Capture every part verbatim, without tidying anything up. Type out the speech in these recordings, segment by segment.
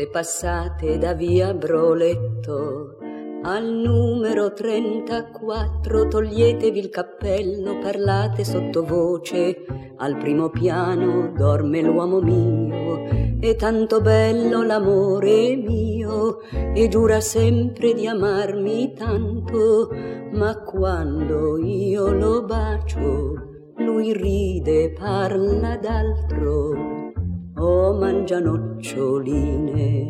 Se passate da via Broletto al numero trentaquattro, toglietevi il cappello, parlate sottovoce. Al primo piano dorme l'uomo mio, è tanto bello l'amore mio, e giura sempre di amarmi tanto, ma quando io lo bacio, lui ride, parla d'altro. Oh, mangia noccioline.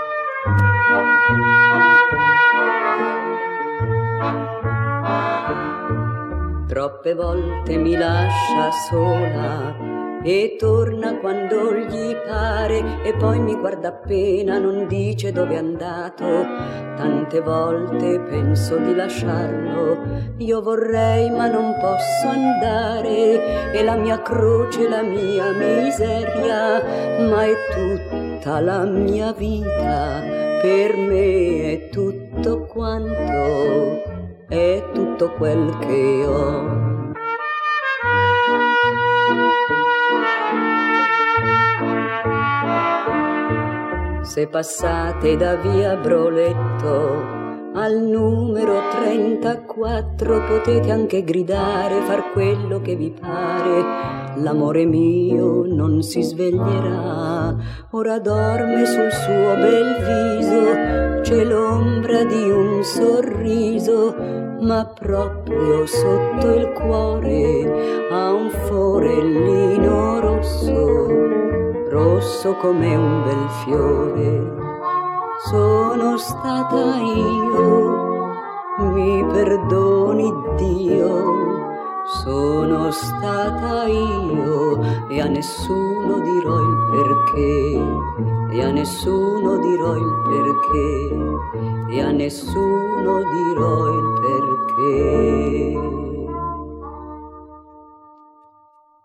Troppe volte mi lascia sola e torna quando gli pare, e poi mi guarda appena, non dice dove è andato. Tante volte penso di lasciarlo, io vorrei ma non posso andare, è la mia croce, la mia miseria, ma è tutta la mia vita, per me è tutto quanto, è tutto quel che ho. Se passate da via Broletto al numero trentaquattro, potete anche gridare, far quello che vi pare. L'amore mio non si sveglierà, ora dorme sul suo bel viso, c'è l'ombra di un sorriso, ma proprio sotto il cuore ha un forellino rosso, rosso come un bel fiore. Sono stata io, mi perdoni Dio, sono stata io, e a nessuno dirò il perché, e a nessuno dirò il perché, e a nessuno dirò il perché.